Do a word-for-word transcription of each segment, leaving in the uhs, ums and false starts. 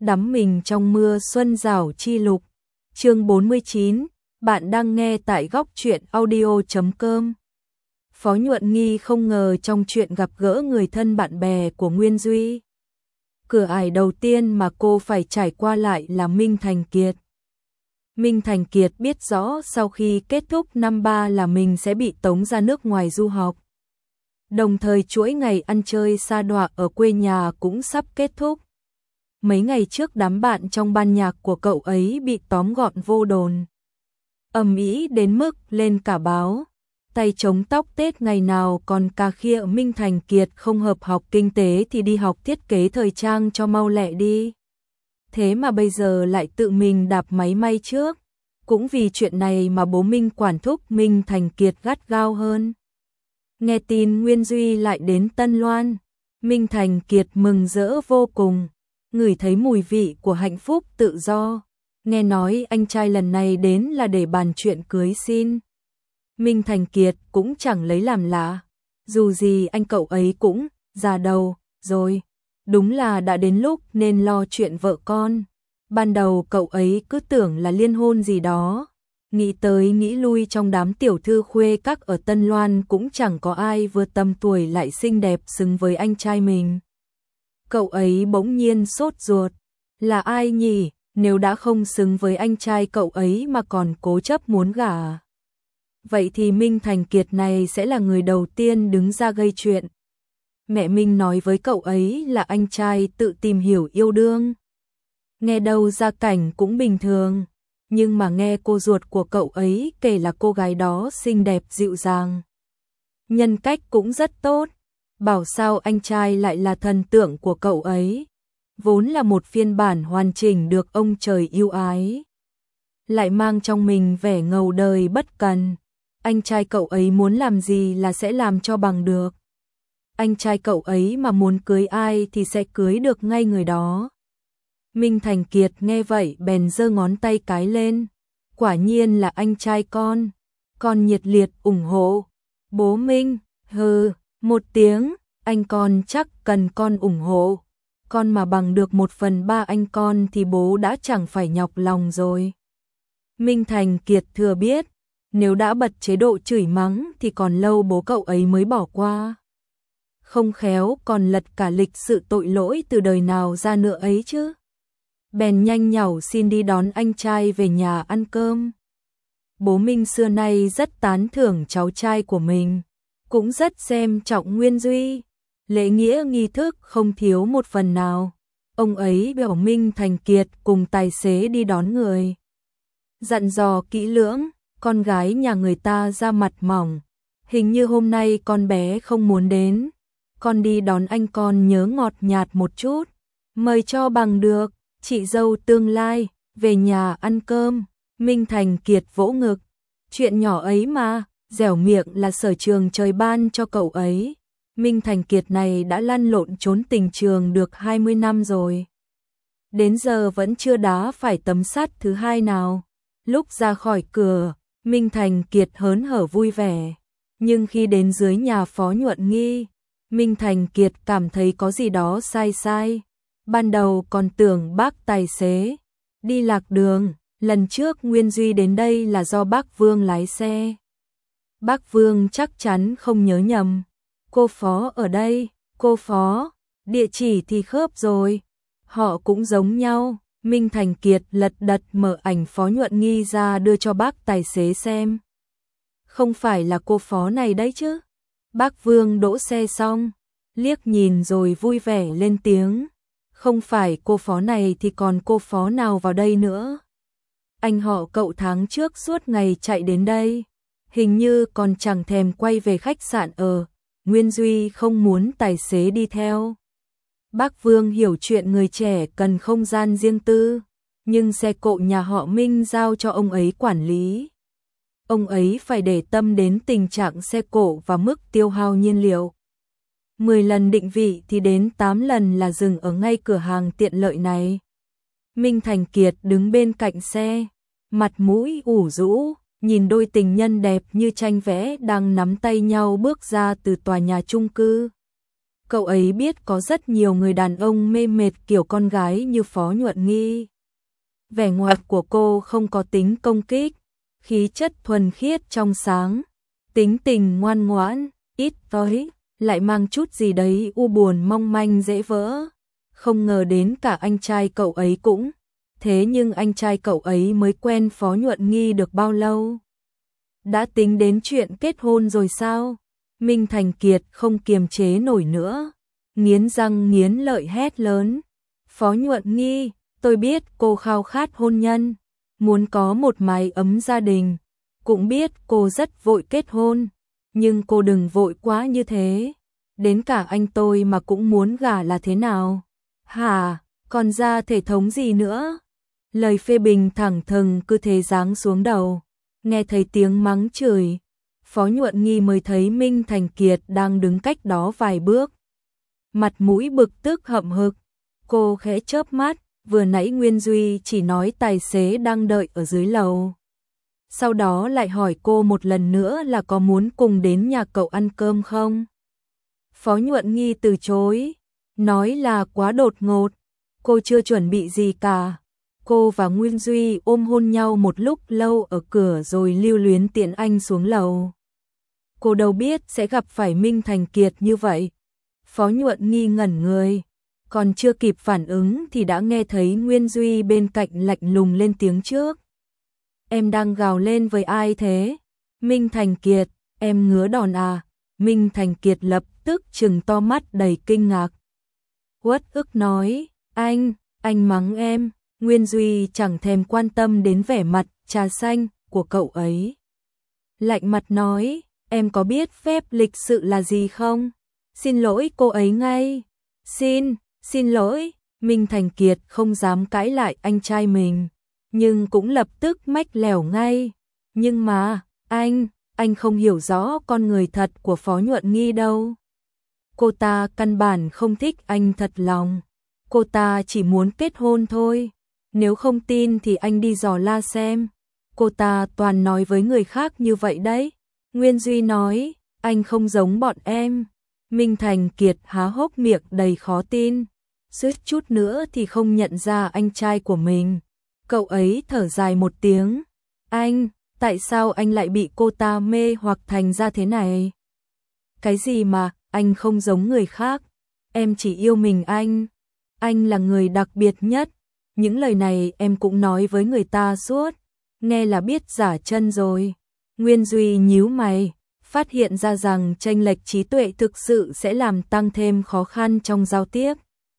đắm mình trong mưa xuân rảo chi lục. Chương bốn mươi chín, bạn đang nghe tại góc truyện audio chấm com. Phó Nhuận Nghi không ngờ trong chuyện gặp gỡ người thân bạn bè của Nguyên Duy. Cửa ải đầu tiên mà cô phải trải qua lại là Minh Thành Kiệt. Minh Thành Kiệt biết rõ sau khi kết thúc năm ba là mình sẽ bị tống ra nước ngoài du học. Đồng thời chuỗi ngày ăn chơi sa đọa ở quê nhà cũng sắp kết thúc. Mấy ngày trước đám bạn trong ban nhạc của cậu ấy bị tóm gọn vô đồn. Ầm ĩ đến mức lên cả báo. Tay chống tóc Tết ngày nào còn cà khịa Minh Thành Kiệt không hợp học kinh tế thì đi học thiết kế thời trang cho mau lẹ đi. Thế mà bây giờ lại tự mình đạp máy may trước. Cũng vì chuyện này mà bố Minh quản thúc Minh Thành Kiệt gắt gao hơn. Nghe tin Nguyên Duy lại đến Tân Loan, Minh Thành Kiệt mừng rỡ vô cùng, ngửi thấy mùi vị của hạnh phúc tự do. Nghe nói anh trai lần này đến là để bàn chuyện cưới xin. Minh Thành Kiệt cũng chẳng lấy làm lạ, dù gì anh cậu ấy cũng già đầu rồi, đúng là đã đến lúc nên lo chuyện vợ con. Ban đầu cậu ấy cứ tưởng là liên hôn gì đó, nghĩ tới nghĩ lui trong đám tiểu thư khuê các ở Tân Loan cũng chẳng có ai vừa tầm tuổi lại xinh đẹp xứng với anh trai mình. Cậu ấy bỗng nhiên sốt ruột, là ai nhỉ, nếu đã không xứng với anh trai cậu ấy mà còn cố chấp muốn gả. Vậy thì Minh Thành Kiệt này sẽ là người đầu tiên đứng ra gây chuyện. Mẹ Minh nói với cậu ấy là anh trai tự tìm hiểu yêu đương. Nghe đâu gia cảnh cũng bình thường, nhưng mà nghe cô ruột của cậu ấy kể là cô gái đó xinh đẹp dịu dàng. Nhân cách cũng rất tốt, bảo sao anh trai lại là thần tượng của cậu ấy. Vốn là một phiên bản hoàn chỉnh được ông trời yêu ái. Lại mang trong mình vẻ ngầu đời bất cần. Anh trai cậu ấy muốn làm gì là sẽ làm cho bằng được. Anh trai cậu ấy mà muốn cưới ai thì sẽ cưới được ngay người đó. Minh Thành Kiệt nghe vậy bèn giơ ngón tay cái lên. Quả nhiên là anh trai con. Con nhiệt liệt ủng hộ. Bố Minh, hừ, một tiếng, anh con chắc cần con ủng hộ. Con mà bằng được một phần ba anh con thì bố đã chẳng phải nhọc lòng rồi. Minh Thành Kiệt thừa biết, nếu đã bật chế độ chửi mắng thì còn lâu bố cậu ấy mới bỏ qua. Không khéo còn lật cả lịch sự tội lỗi từ đời nào ra nữa ấy chứ. Bèn nhanh nhảu xin đi đón anh trai về nhà ăn cơm. Bố Minh xưa nay rất tán thưởng cháu trai của mình, cũng rất xem trọng Nguyên Duy. Lễ nghĩa nghi thức không thiếu một phần nào. Ông ấy bảo Minh Thành Kiệt cùng tài xế đi đón người. Dặn dò kỹ lưỡng, con gái nhà người ta ra mặt mỏng. Hình như hôm nay con bé không muốn đến. Con đi đón anh con nhớ ngọt nhạt một chút. Mời cho bằng được, chị dâu tương lai, về nhà ăn cơm. Minh Thành Kiệt vỗ ngực. Chuyện nhỏ ấy mà, dẻo miệng là sở trường trời ban cho cậu ấy. Minh Thành Kiệt này đã lăn lộn trốn tình trường được hai mươi năm rồi. Đến giờ vẫn chưa đá phải tấm sắt thứ hai nào. Lúc ra khỏi cửa, Minh Thành Kiệt hớn hở vui vẻ. Nhưng khi đến dưới nhà Phó Nhuận Nghi, Minh Thành Kiệt cảm thấy có gì đó sai sai. Ban đầu còn tưởng bác tài xế đi lạc đường, lần trước Nguyên Duy đến đây là do bác Vương lái xe. Bác Vương chắc chắn không nhớ nhầm. Cô Phó ở đây, cô Phó, địa chỉ thì khớp rồi. Họ cũng giống nhau. Minh Thành Kiệt lật đật mở ảnh Phó Nhuận Nghi ra đưa cho bác tài xế xem. Không phải là cô Phó này đấy chứ. Bác Vương đỗ xe xong, liếc nhìn rồi vui vẻ lên tiếng. Không phải cô Phó này thì còn cô Phó nào vào đây nữa. Anh họ cậu tháng trước suốt ngày chạy đến đây. Hình như còn chẳng thèm quay về khách sạn ở. Nguyên Duy không muốn tài xế đi theo. Bác Vương hiểu chuyện người trẻ cần không gian riêng tư, nhưng xe cộ nhà họ Minh giao cho ông ấy quản lý. Ông ấy phải để tâm đến tình trạng xe cộ và mức tiêu hao nhiên liệu. mười lần định vị thì đến tám lần là dừng ở ngay cửa hàng tiện lợi này. Minh Thành Kiệt đứng bên cạnh xe, mặt mũi ủ rũ, nhìn đôi tình nhân đẹp như tranh vẽ đang nắm tay nhau bước ra từ tòa nhà chung cư. Cậu ấy biết có rất nhiều người đàn ông mê mệt kiểu con gái như Phó Nhuận Nghi. Vẻ ngoài của cô không có tính công kích, khí chất thuần khiết trong sáng, tính tình ngoan ngoãn, ít nói, lại mang chút gì đấy u buồn mong manh dễ vỡ. Không ngờ đến cả anh trai cậu ấy cũng. Thế nhưng anh trai cậu ấy mới quen Phó Nhuận Nghi được bao lâu? Đã tính đến chuyện kết hôn rồi sao? Minh Thành Kiệt không kiềm chế nổi nữa, nghiến răng nghiến lợi hét lớn. Phó Nhuận Nghi, tôi biết cô khao khát hôn nhân, muốn có một mái ấm gia đình, cũng biết cô rất vội kết hôn, nhưng cô đừng vội quá như thế. Đến cả anh tôi mà cũng muốn gả là thế nào? Hả, còn ra thể thống gì nữa? Lời phê bình thẳng thừng cứ thế giáng xuống đầu. Nghe thấy tiếng mắng chửi, Phó Nhuận Nghi mới thấy Minh Thành Kiệt đang đứng cách đó vài bước. Mặt mũi bực tức hậm hực, cô khẽ chớp mắt, vừa nãy Nguyên Duy chỉ nói tài xế đang đợi ở dưới lầu. Sau đó lại hỏi cô một lần nữa là có muốn cùng đến nhà cậu ăn cơm không? Phó Nhuận Nghi từ chối, nói là quá đột ngột, cô chưa chuẩn bị gì cả. Cô và Nguyên Duy ôm hôn nhau một lúc lâu ở cửa rồi lưu luyến tiễn anh xuống lầu. Cô đâu biết sẽ gặp phải Minh Thành Kiệt như vậy. Phó Nhuận Nghi ngẩn người, còn chưa kịp phản ứng thì đã nghe thấy Nguyên Duy bên cạnh lạnh lùng lên tiếng trước. Em đang gào lên với ai thế? Minh Thành Kiệt, em ngứa đòn à? Minh Thành Kiệt lập tức trừng to mắt đầy kinh ngạc. Uất ức nói, anh, anh mắng em. Nguyên Duy chẳng thèm quan tâm đến vẻ mặt trà xanh của cậu ấy. Lạnh mặt nói, em có biết phép lịch sự là gì không? Xin lỗi cô ấy ngay. Xin, xin lỗi. Minh Thành Kiệt không dám cãi lại anh trai mình, nhưng cũng lập tức mách lẻo ngay. Nhưng mà, anh, anh không hiểu rõ con người thật của Phó Nhuận Nghi đâu. Cô ta căn bản không thích anh thật lòng. Cô ta chỉ muốn kết hôn thôi. Nếu không tin thì anh đi dò la xem. Cô ta toàn nói với người khác như vậy đấy. Nguyên Duy nói, anh không giống bọn em. Minh Thành Kiệt há hốc miệng đầy khó tin. Suýt chút nữa thì không nhận ra anh trai của mình. Cậu ấy thở dài một tiếng. Anh, tại sao anh lại bị cô ta mê hoặc thành ra thế này? Cái gì mà, anh không giống người khác. Em chỉ yêu mình anh. Anh là người đặc biệt nhất. Những lời này em cũng nói với người ta suốt, nghe là biết giả chân rồi. Nguyên Duy nhíu mày, phát hiện ra rằng chênh lệch trí tuệ thực sự sẽ làm tăng thêm khó khăn trong giao tiếp.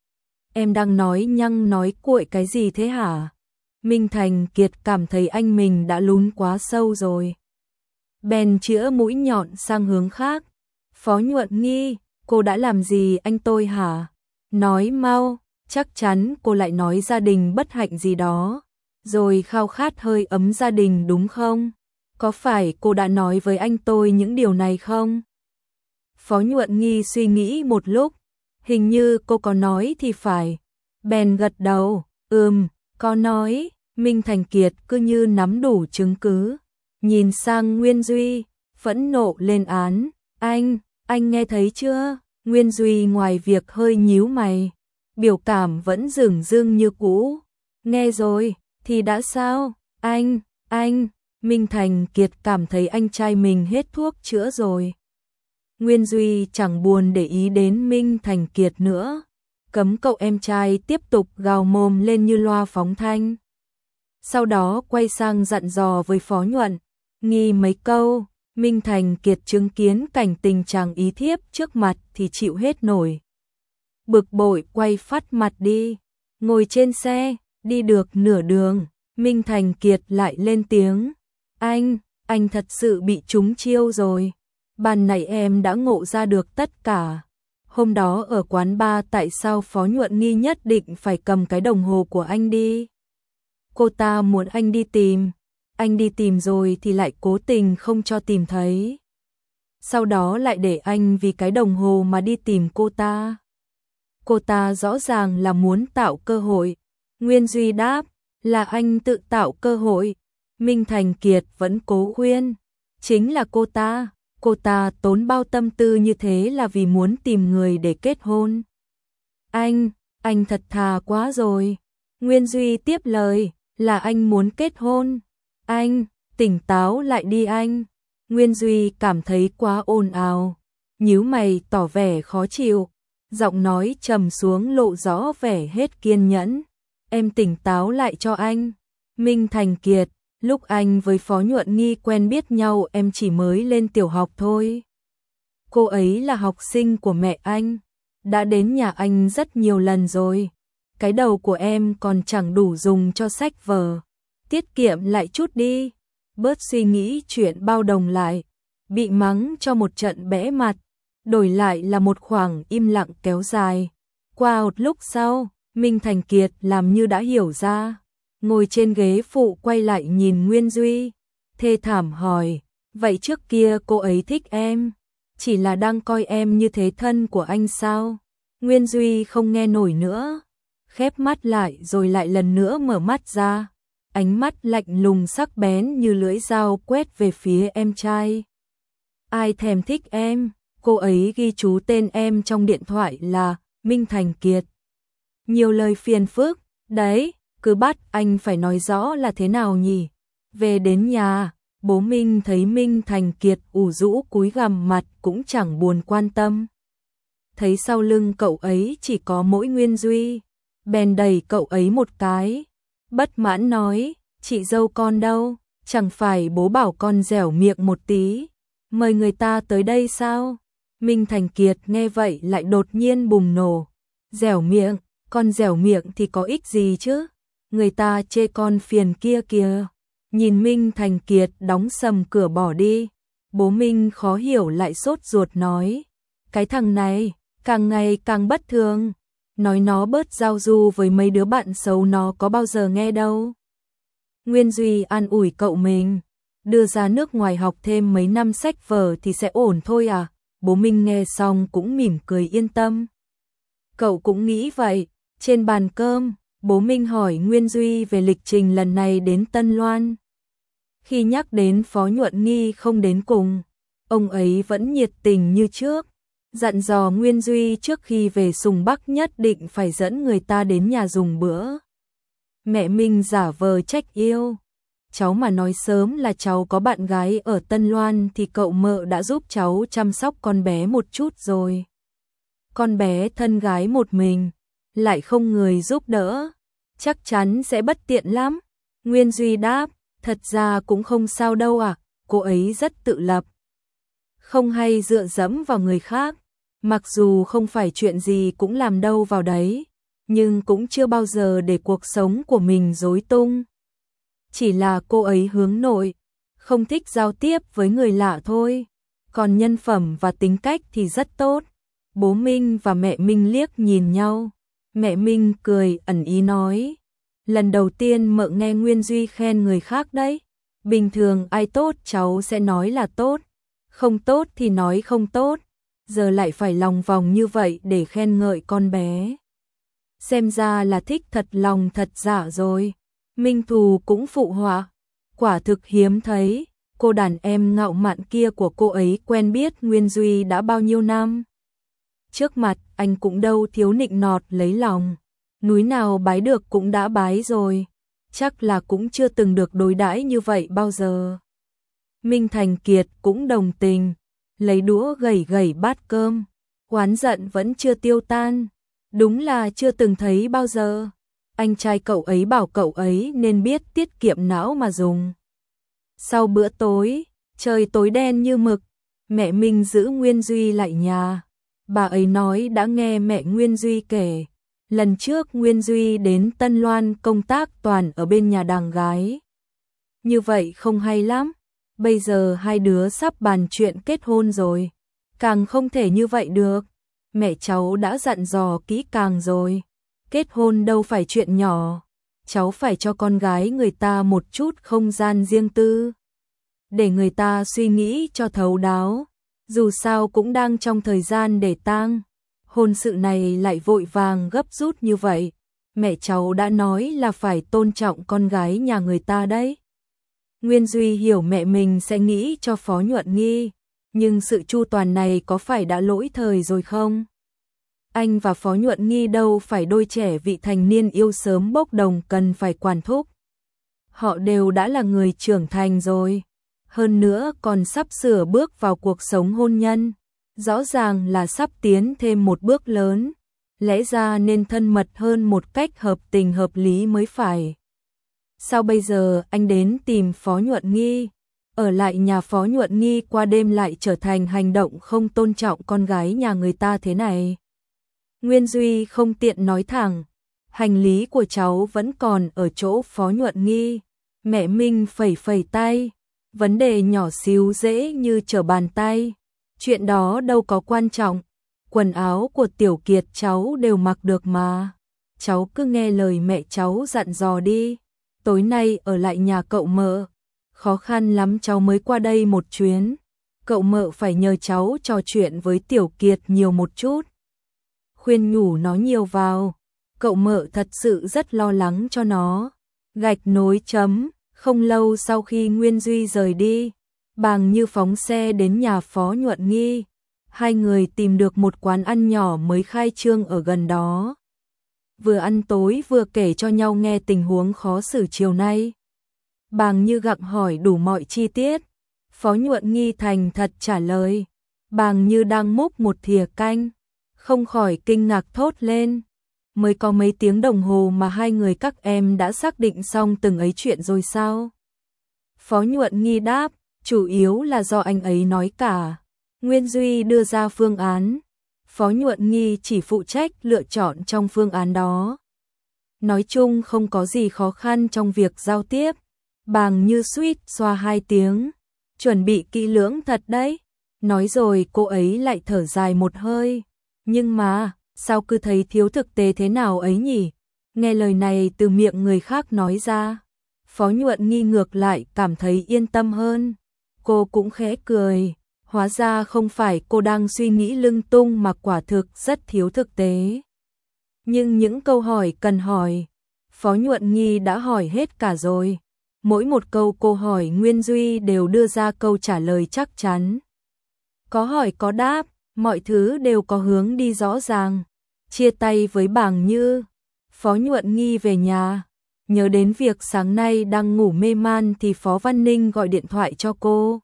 Em đang nói nhăng nói cuội cái gì thế hả? Minh Thành Kiệt cảm thấy anh mình đã lún quá sâu rồi. Bèn chĩa mũi nhọn sang hướng khác. Phó Nhuận Nghi, cô đã làm gì anh tôi hả? Nói mau. Chắc chắn cô lại nói gia đình bất hạnh gì đó, rồi khao khát hơi ấm gia đình đúng không? Có phải cô đã nói với anh tôi những điều này không? Phó Nhuận Nghi suy nghĩ một lúc, hình như cô có nói thì phải. Bèn gật đầu, ừm, có nói. Minh Thành Kiệt cứ như nắm đủ chứng cứ, nhìn sang Nguyên Duy, phẫn nộ lên án. Anh, anh nghe thấy chưa? Nguyên Duy ngoài việc hơi nhíu mày, biểu cảm vẫn dửng dưng như cũ. Nghe rồi, thì đã sao? Anh, anh, Minh Thành Kiệt cảm thấy anh trai mình hết thuốc chữa rồi. Nguyên Duy chẳng buồn để ý đến Minh Thành Kiệt nữa, cấm cậu em trai tiếp tục gào mồm lên như loa phóng thanh. Sau đó quay sang dặn dò với Phó Nhuận Nghi mấy câu. Minh Thành Kiệt chứng kiến cảnh tình chàng ý thiếp trước mặt thì chịu hết nổi. Bực bội quay phát mặt đi, ngồi trên xe, đi được nửa đường, Minh Thành Kiệt lại lên tiếng. Anh, anh thật sự bị trúng chiêu rồi. Ban nãy em đã ngộ ra được tất cả. Hôm đó ở quán bar tại sao Phó Nhuận Nghi nhất định phải cầm cái đồng hồ của anh đi? Cô ta muốn anh đi tìm. Anh đi tìm rồi thì lại cố tình không cho tìm thấy. Sau đó lại để anh vì cái đồng hồ mà đi tìm cô ta. Cô ta rõ ràng là muốn tạo cơ hội. Nguyên Duy đáp, là anh tự tạo cơ hội. Minh Thành Kiệt vẫn cố khuyên, chính là cô ta, Cô ta tốn bao tâm tư như thế là vì muốn tìm người để kết hôn. Anh, anh thật thà quá rồi. Nguyên Duy tiếp lời, là anh muốn kết hôn. Anh, tỉnh táo lại đi anh. Nguyên Duy cảm thấy quá ồn ào, nhíu mày tỏ vẻ khó chịu, giọng nói trầm xuống lộ rõ vẻ hết kiên nhẫn. Em tỉnh táo lại cho anh. Minh Thành Kiệt, lúc anh với Phó Nhuận Nghi quen biết nhau em chỉ mới lên tiểu học thôi. Cô ấy là học sinh của mẹ anh, đã đến nhà anh rất nhiều lần rồi. Cái đầu của em còn chẳng đủ dùng cho sách vở. Tiết kiệm lại chút đi, bớt suy nghĩ chuyện bao đồng lại. Bị mắng cho một trận bẽ mặt, đổi lại là một khoảng im lặng kéo dài. Qua một lúc sau, Minh Thành Kiệt làm như đã hiểu ra, ngồi trên ghế phụ quay lại nhìn Nguyên Duy, thê thảm hỏi, vậy trước kia cô ấy thích em, chỉ là đang coi em như thế thân của anh sao? Nguyên Duy không nghe nổi nữa, khép mắt lại rồi lại lần nữa mở mắt ra, ánh mắt lạnh lùng sắc bén như lưỡi dao quét về phía em trai. Ai thèm thích em, cô ấy ghi chú tên em trong điện thoại là Minh Thành Kiệt. Nhiều lời phiền phức, đấy, cứ bắt anh phải nói rõ là thế nào nhỉ. Về đến nhà, bố Minh thấy Minh Thành Kiệt ủ rũ cúi gằm mặt cũng chẳng buồn quan tâm. Thấy sau lưng cậu ấy chỉ có mỗi Nguyên Duy, bèn đẩy cậu ấy một cái, bất mãn nói, chị dâu con đâu, chẳng phải bố bảo con dẻo miệng một tí, mời người ta tới đây sao? Minh Thành Kiệt nghe vậy lại đột nhiên bùng nổ, dẻo miệng, con dẻo miệng thì có ích gì chứ, người ta chê con phiền kia kìa. Nhìn Minh Thành Kiệt đóng sầm cửa bỏ đi, bố Minh khó hiểu lại sốt ruột nói, cái thằng này, càng ngày càng bất thường, nói nó bớt giao du với mấy đứa bạn xấu nó có bao giờ nghe đâu. Nguyên Duy an ủi cậu mình, đưa ra nước ngoài học thêm mấy năm sách vở thì sẽ ổn thôi à, bố Minh nghe xong cũng mỉm cười yên tâm. Cậu cũng nghĩ vậy. Trên bàn cơm, bố Minh hỏi Nguyên Duy về lịch trình lần này đến Tân Loan. Khi nhắc đến Phó Nhuận Nghi không đến cùng, ông ấy vẫn nhiệt tình như trước, dặn dò Nguyên Duy trước khi về Sùng Bắc nhất định phải dẫn người ta đến nhà dùng bữa. Mẹ Minh giả vờ trách yêu, cháu mà nói sớm là cháu có bạn gái ở Tân Loan thì cậu mợ đã giúp cháu chăm sóc con bé một chút rồi. Con bé thân gái một mình, lại không người giúp đỡ, chắc chắn sẽ bất tiện lắm. Nguyên Duy đáp, thật ra cũng không sao đâu ạ, à, cô ấy rất tự lập, không hay dựa dẫm vào người khác, mặc dù không phải chuyện gì cũng làm đâu vào đấy, nhưng cũng chưa bao giờ để cuộc sống của mình rối tung. Chỉ là cô ấy hướng nội, không thích giao tiếp với người lạ thôi, còn nhân phẩm và tính cách thì rất tốt. Bố Minh và mẹ Minh liếc nhìn nhau. Mẹ Minh cười ẩn ý nói, lần đầu tiên mợ nghe Nguyên Duy khen người khác đấy. Bình thường ai tốt cháu sẽ nói là tốt, không tốt thì nói không tốt, giờ lại phải lòng vòng như vậy để khen ngợi con bé. Xem ra là thích thật lòng thật dạ rồi. Minh Thù cũng phụ họa, quả thực hiếm thấy, cô đàn em ngạo mạn kia của cô ấy quen biết Nguyên Duy đã bao nhiêu năm. Trước mặt anh cũng đâu thiếu nịnh nọt lấy lòng, núi nào bái được cũng đã bái rồi, chắc là cũng chưa từng được đối đãi như vậy bao giờ. Minh Thành Kiệt cũng đồng tình, lấy đũa gẩy gẩy bát cơm, oán giận vẫn chưa tiêu tan, đúng là chưa từng thấy bao giờ. Anh trai cậu ấy bảo cậu ấy nên biết tiết kiệm não mà dùng. Sau bữa tối, trời tối đen như mực, mẹ Minh giữ Nguyên Duy lại nhà. Bà ấy nói đã nghe mẹ Nguyên Duy kể, lần trước Nguyên Duy đến Tân Loan công tác toàn ở bên nhà đàng gái. Như vậy không hay lắm, bây giờ hai đứa sắp bàn chuyện kết hôn rồi, càng không thể như vậy được. Mẹ cháu đã dặn dò kỹ càng rồi, kết hôn đâu phải chuyện nhỏ, cháu phải cho con gái người ta một chút không gian riêng tư, để người ta suy nghĩ cho thấu đáo. Dù sao cũng đang trong thời gian để tang, hôn sự này lại vội vàng gấp rút như vậy, mẹ cháu đã nói là phải tôn trọng con gái nhà người ta đấy. Nguyên Duy hiểu mẹ mình sẽ nghĩ cho Phó Nhuận Nghi, Nhưng sự chu toàn này có phải đã lỗi thời rồi không? Anh và Phó Nhuận Nghi đâu phải đôi trẻ vị thành niên yêu sớm bốc đồng cần phải quản thúc. Họ đều đã là người trưởng thành rồi. Hơn nữa còn sắp sửa bước vào cuộc sống hôn nhân. Rõ ràng là sắp tiến thêm một bước lớn. Lẽ ra nên thân mật hơn một cách hợp tình hợp lý mới phải. Sao bây giờ anh đến tìm Phó Nhuận Nghi? Ở lại nhà Phó Nhuận Nghi qua đêm lại trở thành hành động không tôn trọng con gái nhà người ta thế này. Nguyên Duy không tiện nói thẳng. Hành lý của cháu vẫn còn ở chỗ Phó Nhuận Nghi. Mẹ Minh phẩy phẩy tay. Vấn đề nhỏ xíu dễ như trở bàn tay. Chuyện đó đâu có quan trọng. Quần áo của Tiểu Kiệt cháu đều mặc được mà. Cháu cứ nghe lời mẹ cháu dặn dò đi. Tối nay ở lại nhà cậu mợ. Khó khăn lắm cháu mới qua đây một chuyến. Cậu mợ phải nhờ cháu trò chuyện với Tiểu Kiệt nhiều một chút. Khuyên nhủ nó nhiều vào. Cậu mợ thật sự rất lo lắng cho nó. Gạch nối chấm. Không lâu sau khi Nguyên Duy rời đi, Bàng Như phóng xe đến nhà Phó Nhuận Nghi. Hai người tìm được một quán ăn nhỏ mới khai trương ở gần đó. Vừa ăn tối vừa kể cho nhau nghe tình huống khó xử chiều nay. Bàng Như gặng hỏi đủ mọi chi tiết. Phó Nhuận Nghi thành thật trả lời. Bàng Như đang múc một thìa canh, không khỏi kinh ngạc thốt lên. Mới có mấy tiếng đồng hồ mà hai người các em đã xác định xong từng ấy chuyện rồi sao? Phó Nhuận Nghi đáp, chủ yếu là do anh ấy nói cả. Nguyên Duy đưa ra phương án. Phó Nhuận Nghi chỉ phụ trách lựa chọn trong phương án đó. Nói chung không có gì khó khăn trong việc giao tiếp. Bàng Như suýt xoa hai tiếng. Chuẩn bị kỹ lưỡng thật đấy. Nói rồi cô ấy lại thở dài một hơi. Nhưng mà, sao cứ thấy thiếu thực tế thế nào ấy nhỉ? Nghe lời này từ miệng người khác nói ra. Phó Nhuận Nghi ngược lại cảm thấy yên tâm hơn. Cô cũng khẽ cười. Hóa ra không phải cô đang suy nghĩ lung tung mà quả thực rất thiếu thực tế. Nhưng những câu hỏi cần hỏi, Phó Nhuận Nghi đã hỏi hết cả rồi. Mỗi một câu cô hỏi Nguyên Duy đều đưa ra câu trả lời chắc chắn. Có hỏi có đáp, mọi thứ đều có hướng đi rõ ràng. Chia tay với Bàng Như, Phó Nhuận Nghi về nhà. Nhớ đến việc sáng nay đang ngủ mê man thì Phó Văn Ninh gọi điện thoại cho cô.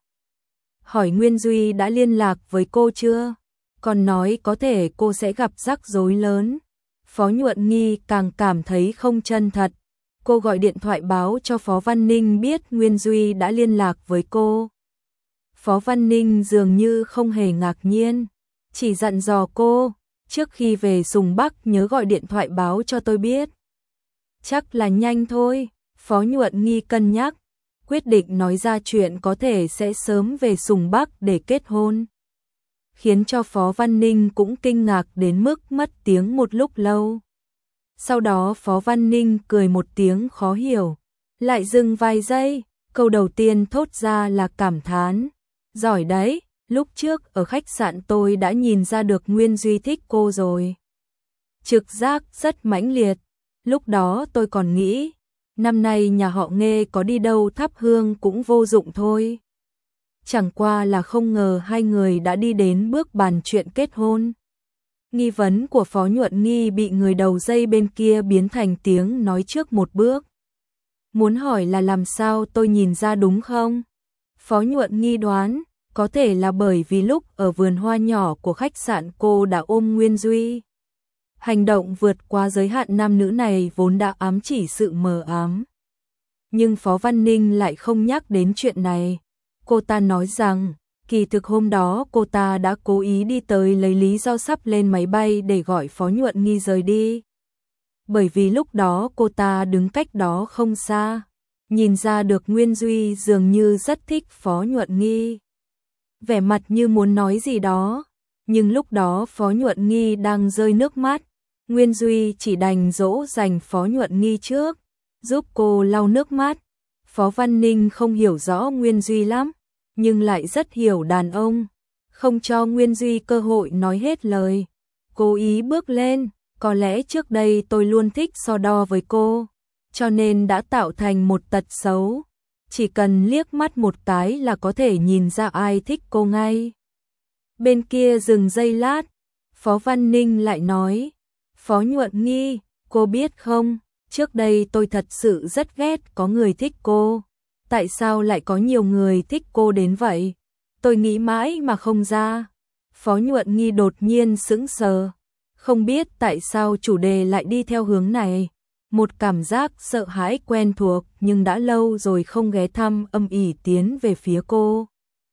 Hỏi Nguyên Duy đã liên lạc với cô chưa? Còn nói có thể cô sẽ gặp rắc rối lớn. Phó Nhuận Nghi càng cảm thấy không chân thật. Cô gọi điện thoại báo cho Phó Văn Ninh biết Nguyên Duy đã liên lạc với cô. Phó Văn Ninh dường như không hề ngạc nhiên, chỉ dặn dò cô, trước khi về Sùng Bắc nhớ gọi điện thoại báo cho tôi biết. Chắc là nhanh thôi, Phó Nhuận Nghi cân nhắc, quyết định nói ra chuyện có thể sẽ sớm về Sùng Bắc để kết hôn. Khiến cho Phó Văn Ninh cũng kinh ngạc đến mức mất tiếng một lúc lâu. Sau đó Phó Văn Ninh cười một tiếng khó hiểu, lại dừng vài giây, câu đầu tiên thốt ra là cảm thán. Giỏi đấy, lúc trước ở khách sạn tôi đã nhìn ra được Nguyên Duy thích cô rồi. Trực giác rất mãnh liệt, lúc đó tôi còn nghĩ, năm nay nhà họ Nghê có đi đâu thắp hương cũng vô dụng thôi. Chẳng qua là không ngờ hai người đã đi đến bước bàn chuyện kết hôn. Nghi vấn của Phó Nhuận Nghi bị người đầu dây bên kia biến thành tiếng nói trước một bước. Muốn hỏi là làm sao tôi nhìn ra đúng không? Phó Nhuận Nghi đoán, có thể là bởi vì lúc ở vườn hoa nhỏ của khách sạn cô đã ôm Nguyên Duy. Hành động vượt qua giới hạn nam nữ này vốn đã ám chỉ sự mờ ám. Nhưng Phó Văn Ninh lại không nhắc đến chuyện này. Cô ta nói rằng, kỳ thực hôm đó cô ta đã cố ý đi tới lấy lý do sắp lên máy bay để gọi Phó Nhuận Nghi rời đi. Bởi vì lúc đó cô ta đứng cách đó không xa, nhìn ra được Nguyên Duy dường như rất thích Phó Nhuận Nghi. Vẻ mặt như muốn nói gì đó, nhưng lúc đó Phó Nhuận Nghi đang rơi nước mắt. Nguyên Duy chỉ đành dỗ dành Phó Nhuận Nghi trước, giúp cô lau nước mắt. Phó Văn Ninh không hiểu rõ Nguyên Duy lắm, nhưng lại rất hiểu đàn ông, không cho Nguyên Duy cơ hội nói hết lời. Cố ý bước lên, có lẽ trước đây tôi luôn thích so đo với cô, cho nên đã tạo thành một tật xấu. Chỉ cần liếc mắt một cái là có thể nhìn ra ai thích cô ngay. Bên kia dừng giây lát, Phó Văn Ninh lại nói, Phó Nhuận Nghi, cô biết không, trước đây tôi thật sự rất ghét có người thích cô. Tại sao lại có nhiều người thích cô đến vậy? Tôi nghĩ mãi mà không ra. Phó Nhuận Nghi đột nhiên sững sờ. Không biết tại sao chủ đề lại đi theo hướng này. Một cảm giác sợ hãi quen thuộc nhưng đã lâu rồi không ghé thăm âm ỉ tiến về phía cô.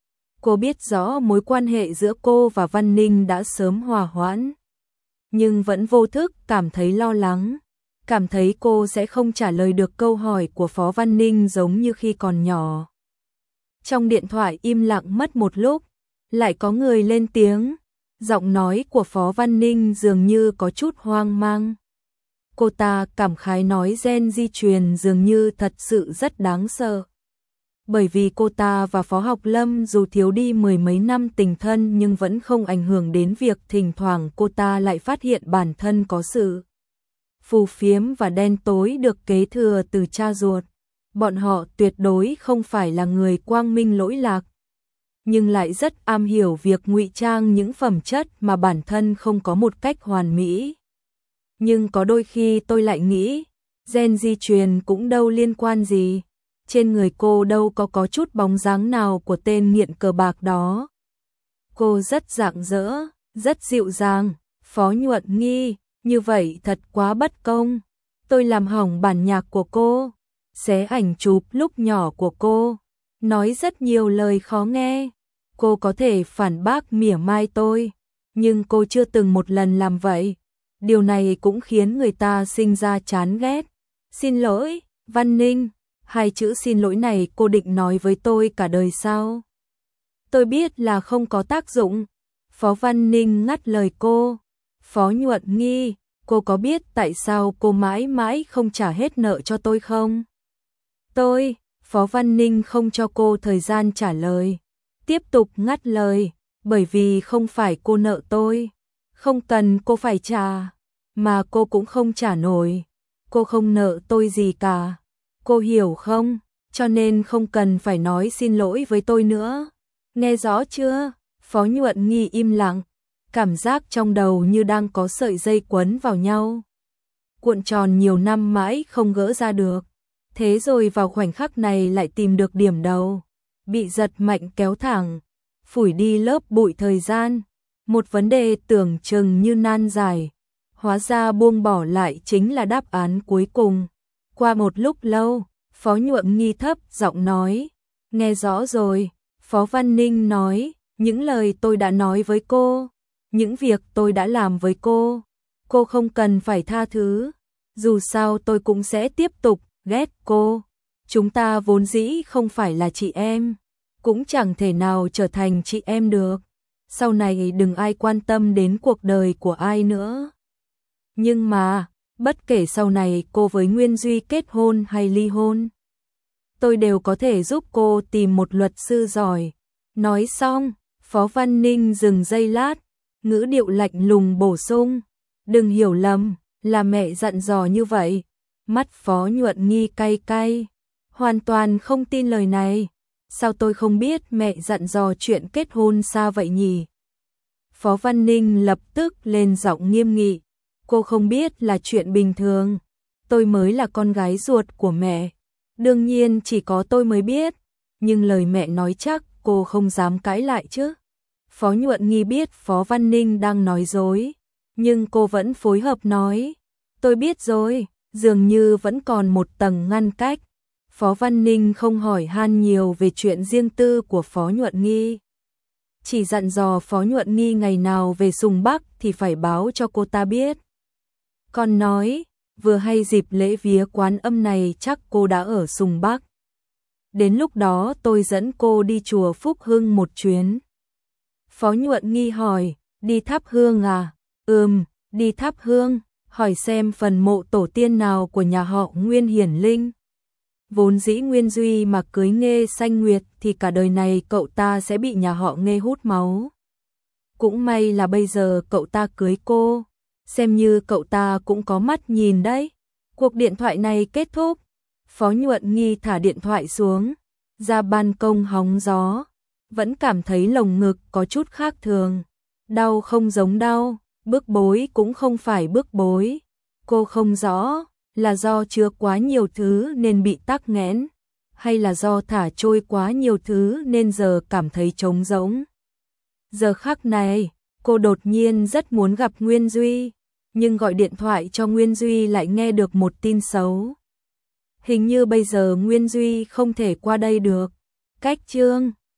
Cô biết rõ mối quan hệ giữa cô và Văn Ninh đã sớm hòa hoãn. Nhưng vẫn vô thức cảm thấy lo lắng. Cảm thấy cô sẽ không trả lời được câu hỏi của Phó Văn Ninh giống như khi còn nhỏ. Trong điện thoại im lặng mất một lúc, lại có người lên tiếng. Giọng nói của Phó Văn Ninh dường như có chút hoang mang. Cô ta cảm khái nói gen di truyền dường như thật sự rất đáng sợ. Bởi vì cô ta và Phó Học Lâm dù thiếu đi mười mấy năm tình thân nhưng vẫn không ảnh hưởng đến việc thỉnh thoảng cô ta lại phát hiện bản thân có sự phù phiếm và đen tối được kế thừa từ cha ruột. Bọn họ tuyệt đối không phải là người quang minh lỗi lạc, nhưng lại rất am hiểu việc ngụy trang những phẩm chất mà bản thân không có một cách hoàn mỹ. Nhưng có đôi khi tôi lại nghĩ, gen di truyền cũng đâu liên quan gì. Trên người cô đâu có có chút bóng dáng nào của tên nghiện cờ bạc đó. Cô rất rạng rỡ, rất dịu dàng. Phó Nhuận Nghi, như vậy thật quá bất công. Tôi làm hỏng bản nhạc của cô, xé ảnh chụp lúc nhỏ của cô, nói rất nhiều lời khó nghe. Cô có thể phản bác mỉa mai tôi, nhưng cô chưa từng một lần làm vậy. Điều này cũng khiến người ta sinh ra chán ghét. Xin lỗi, Văn Ninh. Hai chữ xin lỗi này cô định nói với tôi cả đời sao? Tôi biết là không có tác dụng. Phó Văn Ninh ngắt lời cô. Phó Nhuận Nghi, cô có biết tại sao cô mãi mãi không trả hết nợ cho tôi không? Tôi, Phó Văn Ninh không cho cô thời gian trả lời. Tiếp tục ngắt lời, bởi vì không phải cô nợ tôi. Không cần cô phải trả, mà cô cũng không trả nổi. Cô không nợ tôi gì cả. Cô hiểu không? Cho nên không cần phải nói xin lỗi với tôi nữa. Nghe rõ chưa? Phó Nhuận Nghi im lặng. Cảm giác trong đầu như đang có sợi dây quấn vào nhau. Cuộn tròn nhiều năm mãi không gỡ ra được. Thế rồi vào khoảnh khắc này lại tìm được điểm đầu. Bị giật mạnh kéo thẳng. Phủi đi lớp bụi thời gian. Một vấn đề tưởng chừng như nan giải. Hóa ra buông bỏ lại chính là đáp án cuối cùng. Qua một lúc lâu, Phó Nhuận Nghi thấp giọng nói, nghe rõ rồi. Phó Văn Ninh nói, những lời tôi đã nói với cô, những việc tôi đã làm với cô, cô không cần phải tha thứ. Dù sao tôi cũng sẽ tiếp tục ghét cô. Chúng ta vốn dĩ không phải là chị em, cũng chẳng thể nào trở thành chị em được. Sau này đừng ai quan tâm đến cuộc đời của ai nữa. Nhưng mà, bất kể sau này cô với Nguyên Duy kết hôn hay ly hôn, tôi đều có thể giúp cô tìm một luật sư giỏi. Nói xong, Phó Văn Ninh dừng giây lát, ngữ điệu lạnh lùng bổ sung, đừng hiểu lầm, là mẹ dặn dò như vậy. Mắt Phó Nhuận Nghi cay cay, hoàn toàn không tin lời này. Sao tôi không biết mẹ dặn dò chuyện kết hôn xa vậy nhỉ? Phó Văn Ninh lập tức lên giọng nghiêm nghị. Cô không biết là chuyện bình thường. Tôi mới là con gái ruột của mẹ. Đương nhiên chỉ có tôi mới biết. Nhưng lời mẹ nói chắc cô không dám cãi lại chứ. Phó Nhuận Nghi biết Phó Văn Ninh đang nói dối. Nhưng cô vẫn phối hợp nói. Tôi biết rồi. Dường như vẫn còn một tầng ngăn cách. Phó Văn Ninh không hỏi han nhiều về chuyện riêng tư của Phó Nhuận Nghi. Chỉ dặn dò Phó Nhuận Nghi ngày nào về Sùng Bắc thì phải báo cho cô ta biết. Còn nói, vừa hay dịp lễ vía Quán Âm này chắc cô đã ở Sùng Bắc. Đến lúc đó tôi dẫn cô đi chùa Phúc Hưng một chuyến. Phó Nhuận Nghi hỏi, đi thắp hương à? Ừm, đi thắp hương, hỏi xem phần mộ tổ tiên nào của nhà họ Nguyên hiển linh. Vốn dĩ Nguyên Duy mà cưới Nghê Xanh Nguyệt thì cả đời này cậu ta sẽ bị nhà họ Nghê hút máu. Cũng may là bây giờ cậu ta cưới cô, xem như cậu ta cũng có mắt nhìn đấy. Cuộc điện thoại này kết thúc, Phó Nhuận Nghi thả điện thoại xuống, ra ban công hóng gió. vẫn cảm thấy lồng ngực có chút khác thường. Đau không giống đau, bức bối cũng không phải bức bối. Cô không rõ là do chứa quá nhiều thứ nên bị tắc nghẽn, hay là do thả trôi quá nhiều thứ nên giờ cảm thấy trống rỗng. Giờ khắc này, cô đột nhiên rất muốn gặp Nguyên Duy, nhưng gọi điện thoại cho Nguyên Duy lại nghe được một tin xấu. Hình như bây giờ Nguyên Duy không thể qua đây được. Cách Trương